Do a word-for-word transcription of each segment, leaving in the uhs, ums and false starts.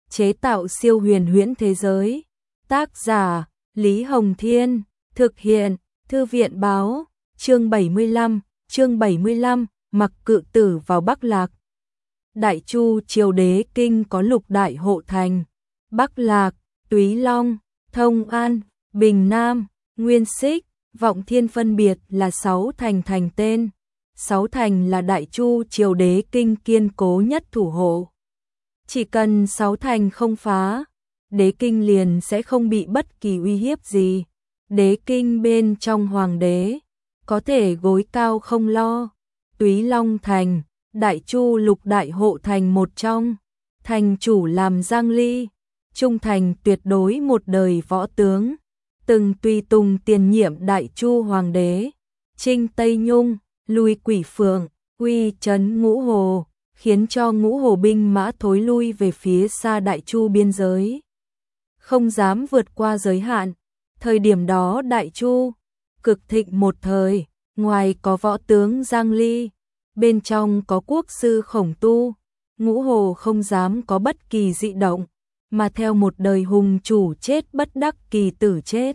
chế tạo siêu huyền huyễn thế giới. Tác giả Lý Hồng Thiên, thực hiện Thư viện Báo. Chương bảy mươi lăm, chương bảy mươi lăm, mặc cự tử vào Bắc Lạc. Đại Chu triều đế kinh có lục đại hộ thành: Bắc Lạc, Túy Long, Thông An, Bình Nam, Nguyên Xích, Vọng Thiên, phân biệt là sáu thành thành tên. Sáu thành là Đại Chu triều đế kinh kiên cố nhất thủ hộ. Chỉ cần sáu thành không phá, đế kinh liền sẽ không bị bất kỳ uy hiếp gì. Đế kinh bên trong hoàng đế có thể gối cao không lo. Túy Long thành, Đại Chu lục đại hộ thành một trong, thành chủ làm Giang Ly, trung thành tuyệt đối một đời võ tướng, từng tùy tùng tiền nhiệm Đại Chu hoàng đế. Trinh Tây Nhung, lui Quỷ Phượng, uy trấn Ngũ Hồ, khiến cho Ngũ Hồ binh mã thối lui về phía xa Đại Chu biên giới, không dám vượt qua giới hạn. Thời điểm đó Đại Chu cực thịnh một thời, ngoài có võ tướng Giang Ly, bên trong có quốc sư Khổng Tu. Ngũ Hồ không dám có bất kỳ dị động, mà theo một đời hùng chủ chết bất đắc kỳ tử chết.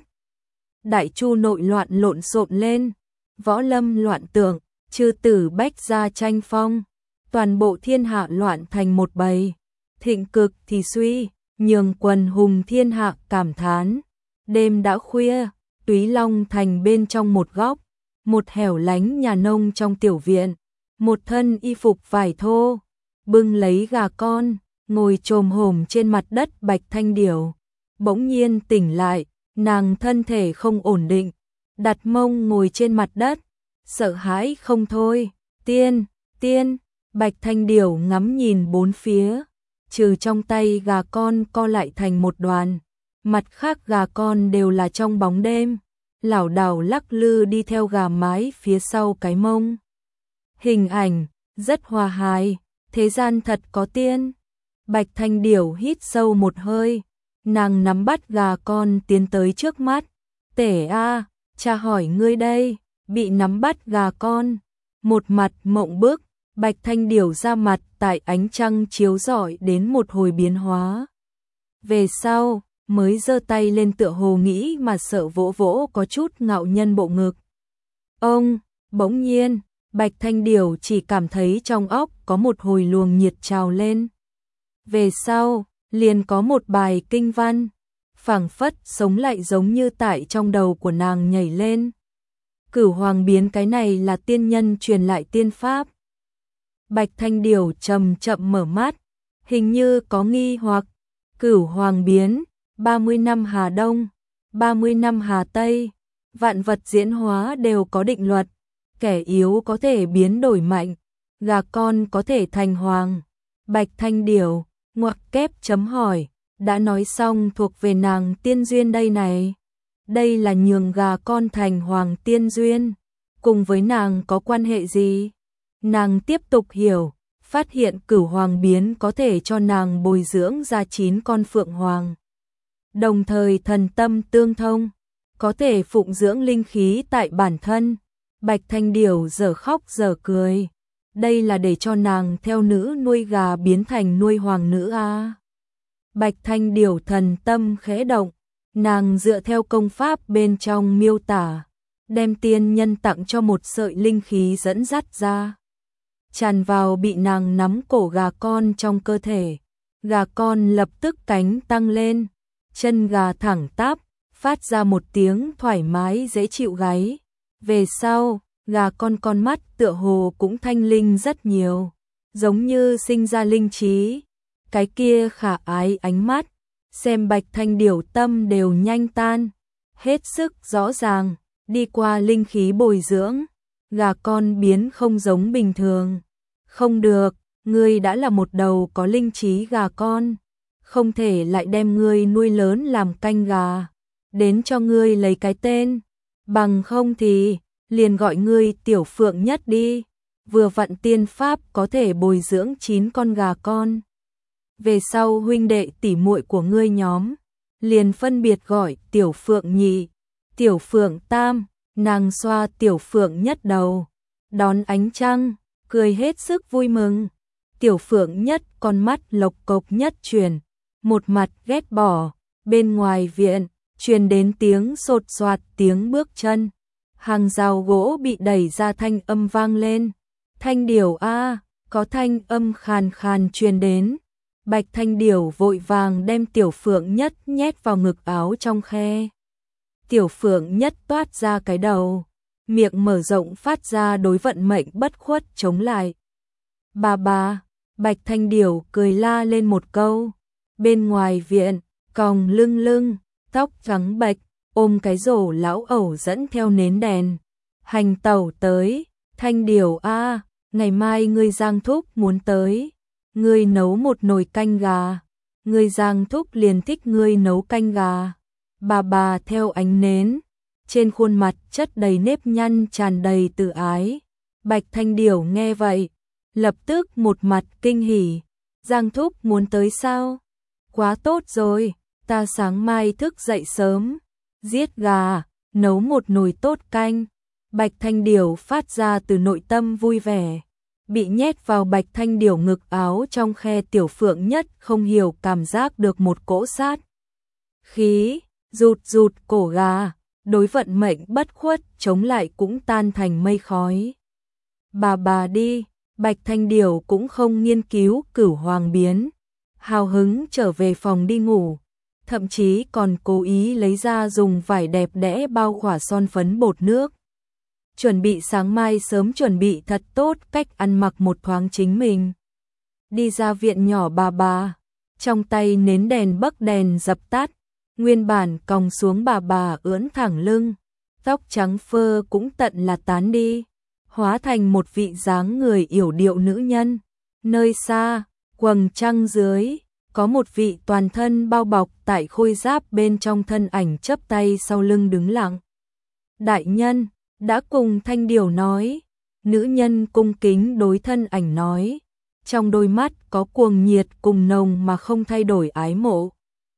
Đại Chu nội loạn lộn xộn lên, võ lâm loạn tượng, chư tử bách gia tranh phong, toàn bộ thiên hạ loạn thành một bầy. Thịnh cực thì suy, nhường quần hùng thiên hạ cảm thán. Đêm đã khuya, Túy Long thành bên trong một góc, một hẻo lánh nhà nông trong tiểu viện, một thân y phục vải thô, bưng lấy gà con, ngồi chồm hổm trên mặt đất Bạch Thanh Điểu. Bỗng nhiên tỉnh lại, nàng thân thể không ổn định, đặt mông ngồi trên mặt đất, sợ hãi không thôi. Tiên, tiên, Bạch Thanh Điểu ngắm nhìn bốn phía, trừ trong tay gà con co lại thành một đoàn, mặt khác gà con đều là trong bóng đêm, lảo đảo lắc lư đi theo gà mái phía sau cái mông. Hình ảnh rất hòa hài, thế gian thật có tiên. Bạch Thanh Điểu hít sâu một hơi, nàng nắm bắt gà con tiến tới trước mắt. Tể a, cha hỏi ngươi đây. Bị nắm bắt gà con, một mặt mộng bức, Bạch Thanh Điểu ra mặt tại ánh trăng chiếu rọi đến một hồi biến hóa. Về sau, mới giơ tay lên tựa hồ nghĩ mà sợ vỗ vỗ có chút ngạo nhân bộ ngực. Ông, bỗng nhiên, Bạch Thanh Điểu chỉ cảm thấy trong óc có một hồi luồng nhiệt trào lên. Về sau, liền có một bài kinh văn, phảng phất sống lại giống như tại trong đầu của nàng nhảy lên. Cửu Hoàng biến, cái này là tiên nhân truyền lại tiên pháp. Bạch Thanh Điểu chậm chậm mở mắt, hình như có nghi hoặc. Cửu Hoàng biến, ba mươi năm Hà Đông, ba mươi năm Hà Tây, vạn vật diễn hóa đều có định luật, kẻ yếu có thể biến đổi mạnh, gà con có thể thành hoàng. Bạch Thanh Điểu ngoặc kép chấm hỏi, đã nói xong thuộc về nàng tiên duyên đây này. Đây là nhường gà con thành hoàng tiên duyên, cùng với nàng có quan hệ gì? Nàng tiếp tục hiểu, phát hiện Cửu Hoàng biến có thể cho nàng bồi dưỡng ra chín con phượng hoàng. Đồng thời thần tâm tương thông, có thể phụng dưỡng linh khí tại bản thân. Bạch Thanh Điểu giờ khóc giờ cười. Đây là để cho nàng theo nữ nuôi gà biến thành nuôi hoàng nữ a. Bạch Thanh Điểu thần tâm khẽ động, nàng dựa theo công pháp bên trong miêu tả, đem tiên nhân tặng cho một sợi linh khí dẫn dắt ra, tràn vào bị nàng nắm cổ gà con trong cơ thể. Gà con lập tức cánh tăng lên, chân gà thẳng tắp, phát ra một tiếng thoải mái dễ chịu gáy. Về sau, gà con con mắt tựa hồ cũng thanh linh rất nhiều, giống như sinh ra linh trí. Cái kia khả ái ánh mắt, xem Bạch Thanh Điểu tâm đều nhanh tan, hết sức rõ ràng, đi qua linh khí bồi dưỡng, gà con biến không giống bình thường. Không được, ngươi đã là một đầu có linh trí gà con, không thể lại đem ngươi nuôi lớn làm canh gà, đến cho ngươi lấy cái tên, bằng không thì liền gọi ngươi Tiểu Phượng Nhất đi. Vừa vặn tiên pháp có thể bồi dưỡng chín con gà con. Về sau huynh đệ tỷ muội của ngươi nhóm liền phân biệt gọi Tiểu Phượng Nhị, Tiểu Phượng Tam. Nàng xoa Tiểu Phượng Nhất đầu, đón ánh trăng, cười hết sức vui mừng. Tiểu Phượng Nhất con mắt lộc cộc nhất chuyển, một mặt ghét bỏ. Bên ngoài viện, truyền đến tiếng sột soạt tiếng bước chân. Hàng rào gỗ bị đẩy ra thanh âm vang lên. Thanh Điểu a, có thanh âm khàn khàn truyền đến. Bạch Thanh Điểu vội vàng đem Tiểu Phượng Nhất nhét vào ngực áo trong khe. Tiểu Phượng Nhất toát ra cái đầu, miệng mở rộng phát ra đối vận mệnh bất khuất chống lại. Bà bà, Bạch Thanh Điểu cười la lên một câu. Bên ngoài viện, còng lưng lưng, tóc trắng bạch, ôm cái rổ lão ẩu dẫn theo nến đèn. Hành tẩu tới, Thanh Điểu a, ngày mai ngươi Giang thúc muốn tới, ngươi nấu một nồi canh gà. Ngươi Giang thúc liền thích ngươi nấu canh gà. Bà bà theo ánh nến, trên khuôn mặt chất đầy nếp nhăn tràn đầy từ ái. Bạch Thanh Điểu nghe vậy, lập tức một mặt kinh hỉ. Giang thúc muốn tới sao? Quá tốt rồi, ta sáng mai thức dậy sớm, giết gà, nấu một nồi tốt canh. Bạch Thanh Điểu phát ra từ nội tâm vui vẻ. Bị nhét vào Bạch Thanh Điểu ngực áo trong khe Tiểu Phượng Nhất không hiểu cảm giác được một cỗ sát khí, rụt rụt cổ gà, đối vận mệnh bất khuất chống lại cũng tan thành mây khói. Bà bà đi, Bạch Thanh Điểu cũng không nghiên cứu cửu hoàng biến, hào hứng trở về phòng đi ngủ, thậm chí còn cố ý lấy ra dùng vải đẹp đẽ bao khỏa son phấn bột nước. Chuẩn bị sáng mai sớm chuẩn bị thật tốt cách ăn mặc một thoáng chính mình. Đi ra viện nhỏ bà bà, trong tay nến đèn bấc đèn dập tắt, nguyên bản còng xuống bà bà ưỡn thẳng lưng, tóc trắng phơ cũng tận là tán đi, hóa thành một vị dáng người yểu điệu nữ nhân. Nơi xa, quầng trăng dưới, có một vị toàn thân bao bọc tại khôi giáp bên trong thân ảnh chắp tay sau lưng đứng lặng. Đại nhân, đã cùng Thanh Điểu nói, nữ nhân cung kính đối thân ảnh nói, trong đôi mắt có cuồng nhiệt cùng nồng mà không thay đổi ái mộ.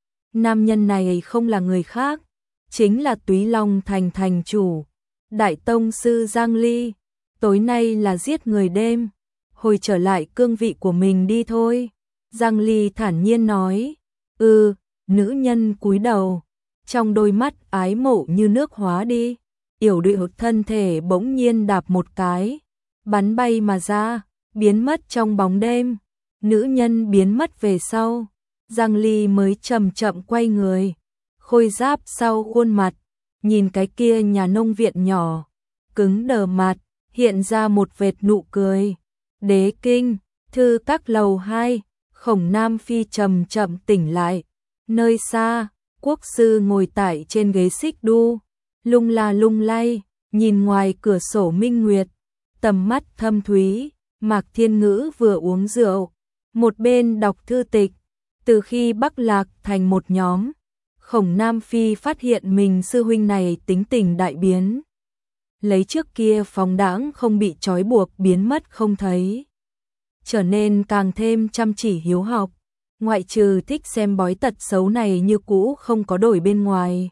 Nam nhân này không là người khác, chính là Túy Long Thành thành chủ, Đại Tông sư Giang Ly. Tối nay là giết người đêm, hồi trở lại cương vị của mình đi thôi. Giang Ly thản nhiên nói. Ừ, nữ nhân cúi đầu, trong đôi mắt ái mộ như nước hóa đi. Yểu điệu thân thể bỗng nhiên đạp một cái, bắn bay mà ra, biến mất trong bóng đêm. Nữ nhân biến mất về sau, Giang Ly mới chậm chậm quay người, khôi giáp sau khuôn mặt, nhìn cái kia nhà nông viện nhỏ, cứng đờ mặt, hiện ra một vệt nụ cười. Đế kinh, thư các lầu hai, Khổng Nam Phi chậm chậm tỉnh lại. Nơi xa, quốc sư ngồi tại trên ghế xích đu, lung la lung lay, nhìn ngoài cửa sổ minh nguyệt, tầm mắt thâm thúy. Mạc Thiên Ngữ vừa uống rượu, một bên đọc thư tịch. Từ khi Bắc Lạc thành một nhóm, Khổng Nam Phi phát hiện mình sư huynh này tính tình đại biến. Lấy trước kia phóng đãng không bị trói buộc biến mất không thấy, trở nên càng thêm chăm chỉ hiếu học, ngoại trừ thích xem bói tật xấu này như cũ không có đổi bên ngoài.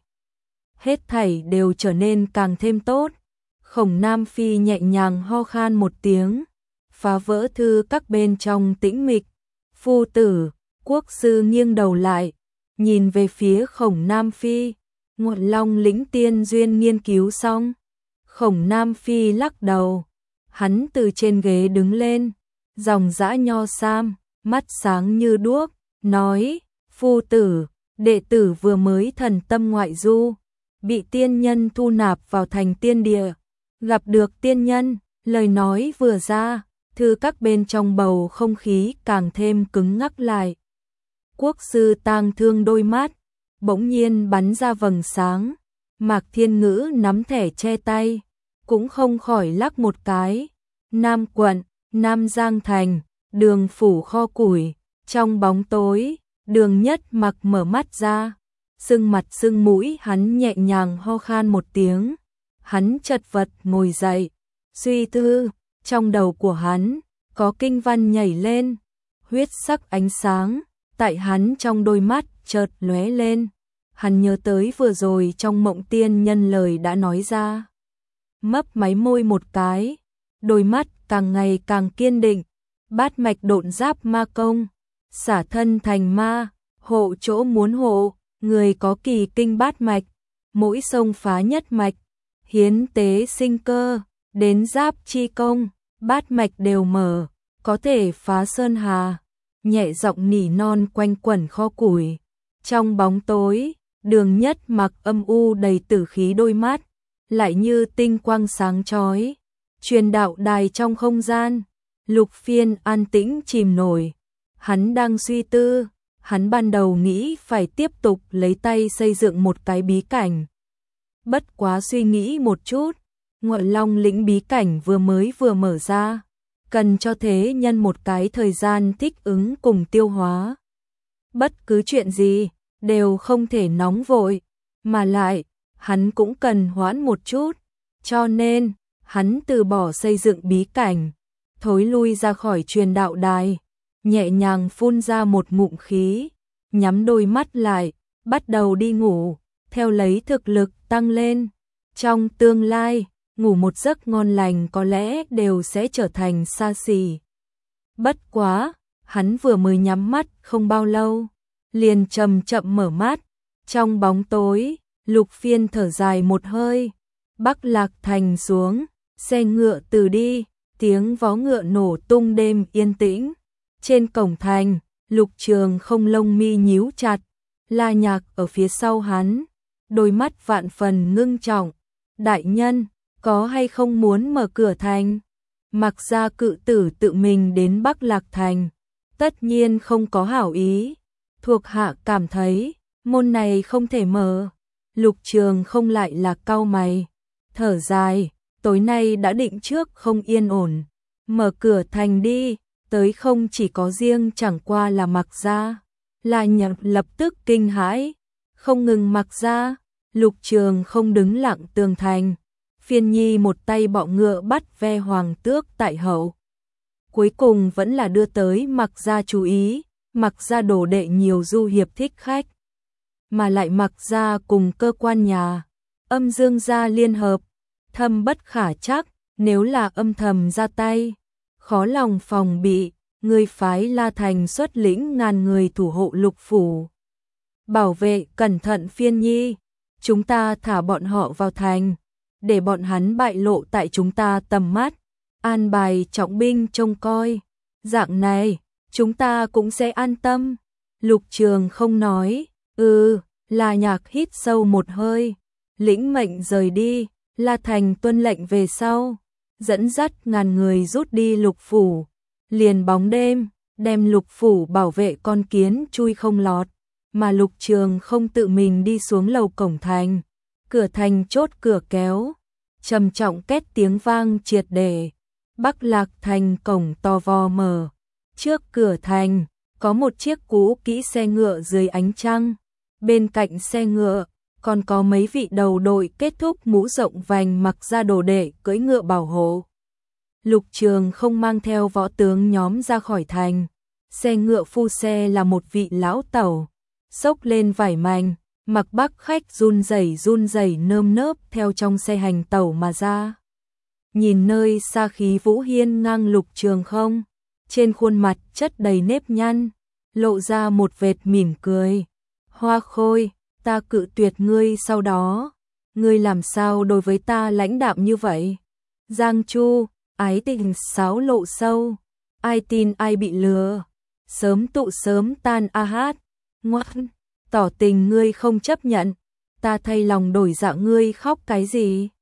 Hết thảy đều trở nên càng thêm tốt. Khổng Nam Phi nhẹ nhàng ho khan một tiếng, phá vỡ thư các bên trong tĩnh mịch. Phu tử, quốc sư nghiêng đầu lại, nhìn về phía Khổng Nam Phi. Ngọn Long lĩnh tiên duyên nghiên cứu xong. Khổng Nam Phi lắc đầu, hắn từ trên ghế đứng lên, dòng dã nho sam, mắt sáng như đuốc, nói, phu tử, đệ tử vừa mới thần tâm ngoại du, bị tiên nhân thu nạp vào thành tiên địa, gặp được tiên nhân. Lời nói vừa ra, thư các bên trong bầu không khí càng thêm cứng ngắc lại. Quốc sư tang thương đôi mắt, bỗng nhiên bắn ra vầng sáng. Mạc Thiên Ngữ nắm thẻ che tay, cũng không khỏi lắc một cái. Nam quận, Nam Giang thành, Đường phủ kho củi, trong bóng tối, Đường Nhất Mặc mở mắt ra, sưng mặt sưng mũi, hắn nhẹ nhàng ho khan một tiếng, hắn chật vật ngồi dậy, suy tư, trong đầu của hắn có kinh văn nhảy lên, huyết sắc ánh sáng tại hắn trong đôi mắt chợt lóe lên. Hắn nhớ tới vừa rồi trong mộng tiên nhân lời đã nói ra, mấp máy môi một cái, đôi mắt càng ngày càng kiên định. Bát mạch độn giáp ma công, xả thân thành ma, hộ chỗ muốn hộ, người có kỳ kinh bát mạch, mỗi sông phá nhất mạch, hiến tế sinh cơ, đến giáp chi công, bát mạch đều mở, có thể phá sơn hà. Nhẹ giọng nỉ non quanh quẩn kho củi. Trong bóng tối, Đường Nhất Mặc âm u đầy tử khí đôi mắt, lại như tinh quang sáng chói. Truyền đạo đài trong không gian, Lục Phiên an tĩnh chìm nổi. Hắn đang suy tư, hắn ban đầu nghĩ phải tiếp tục lấy tay xây dựng một cái bí cảnh. Bất quá suy nghĩ một chút, Ngọa Long lĩnh bí cảnh vừa mới vừa mở ra, cần cho thế nhân một cái thời gian thích ứng cùng tiêu hóa. Bất cứ chuyện gì đều không thể nóng vội, mà lại hắn cũng cần hoãn một chút, cho nên hắn từ bỏ xây dựng bí cảnh, thối lui ra khỏi truyền đạo đài, nhẹ nhàng phun ra một ngụm khí, nhắm đôi mắt lại, bắt đầu đi ngủ, theo lấy thực lực tăng lên. Trong tương lai, ngủ một giấc ngon lành có lẽ đều sẽ trở thành xa xỉ. Bất quá, hắn vừa mới nhắm mắt không bao lâu, liền chậm chậm mở mắt. Trong bóng tối, Lục Phiên thở dài một hơi, Bắc Lạc Thành xuống, xe ngựa từ đi, tiếng vó ngựa nổ tung đêm yên tĩnh. Trên cổng thành, Lục Trường không lông mi nhíu chặt, La Nhạc ở phía sau hắn, đôi mắt vạn phần ngưng trọng. Đại nhân, có hay không muốn mở cửa thành? Mặc ra cự tử tự mình đến Bắc Lạc Thành, tất nhiên không có hảo ý. Thuộc hạ cảm thấy, môn này không thể mở. Lục Trường không lại là cau mày, thở dài, tối nay đã định trước không yên ổn. Mở cửa thành đi, tới không chỉ có riêng chẳng qua là Mặc ra. La Nhạc lập tức kinh hãi, không ngừng Mặc ra. Lục Trường không đứng lặng tường thành, Phiên Nhi một tay bọ ngựa bắt ve hoàng tước tại hậu. Cuối cùng vẫn là đưa tới Mặc ra chú ý, Mặc ra đồ đệ nhiều du hiệp thích khách, mà lại Mặc ra cùng cơ quan nhà, Âm Dương gia liên hợp, thâm bất khả chắc, nếu là âm thầm ra tay, khó lòng phòng bị. Người phái La Thành xuất lĩnh ngàn người thủ hộ Lục phủ, bảo vệ cẩn thận Phiên Nhi. Chúng ta thả bọn họ vào thành, để bọn hắn bại lộ tại chúng ta tầm mắt, an bài trọng binh trông coi. Dạng này, chúng ta cũng sẽ an tâm. Lục Trường không nói, ừ, La Nhạc hít sâu một hơi, lĩnh mệnh rời đi. La Thành tuân lệnh về sau, dẫn dắt ngàn người rút đi Lục phủ. Liền bóng đêm, đem Lục phủ bảo vệ con kiến chui không lọt. Mà Lục Trường không tự mình đi xuống lầu cổng thành, cửa thành chốt cửa kéo, trầm trọng két tiếng vang triệt để. Bắc Lạc Thành cổng to vo mở, trước cửa thành có một chiếc cũ kỹ xe ngựa dưới ánh trăng, bên cạnh xe ngựa còn có mấy vị đầu đội kết thúc mũ rộng vành Mặc ra đồ đệ cưỡi ngựa bảo hộ. Lục Trường không mang theo võ tướng nhóm ra khỏi thành, xe ngựa phu xe là một vị lão tẩu, xốc lên vải mành, Mặc Bắc khách run rẩy run rẩy nơm nớp theo trong xe hành tẩu mà ra. Nhìn nơi xa khí vũ hiên ngang Lục Trường không, trên khuôn mặt chất đầy nếp nhăn, lộ ra một vệt mỉm cười. Hoa Khôi, ta cự tuyệt ngươi sau đó, ngươi làm sao đối với ta lãnh đạm như vậy? Giang Chu, ái tình sáo lộ sâu, ai tin ai bị lừa, sớm tụ sớm tan a hát. Ngoan, tỏ tình ngươi không chấp nhận, ta thay lòng đổi dạ ngươi khóc cái gì?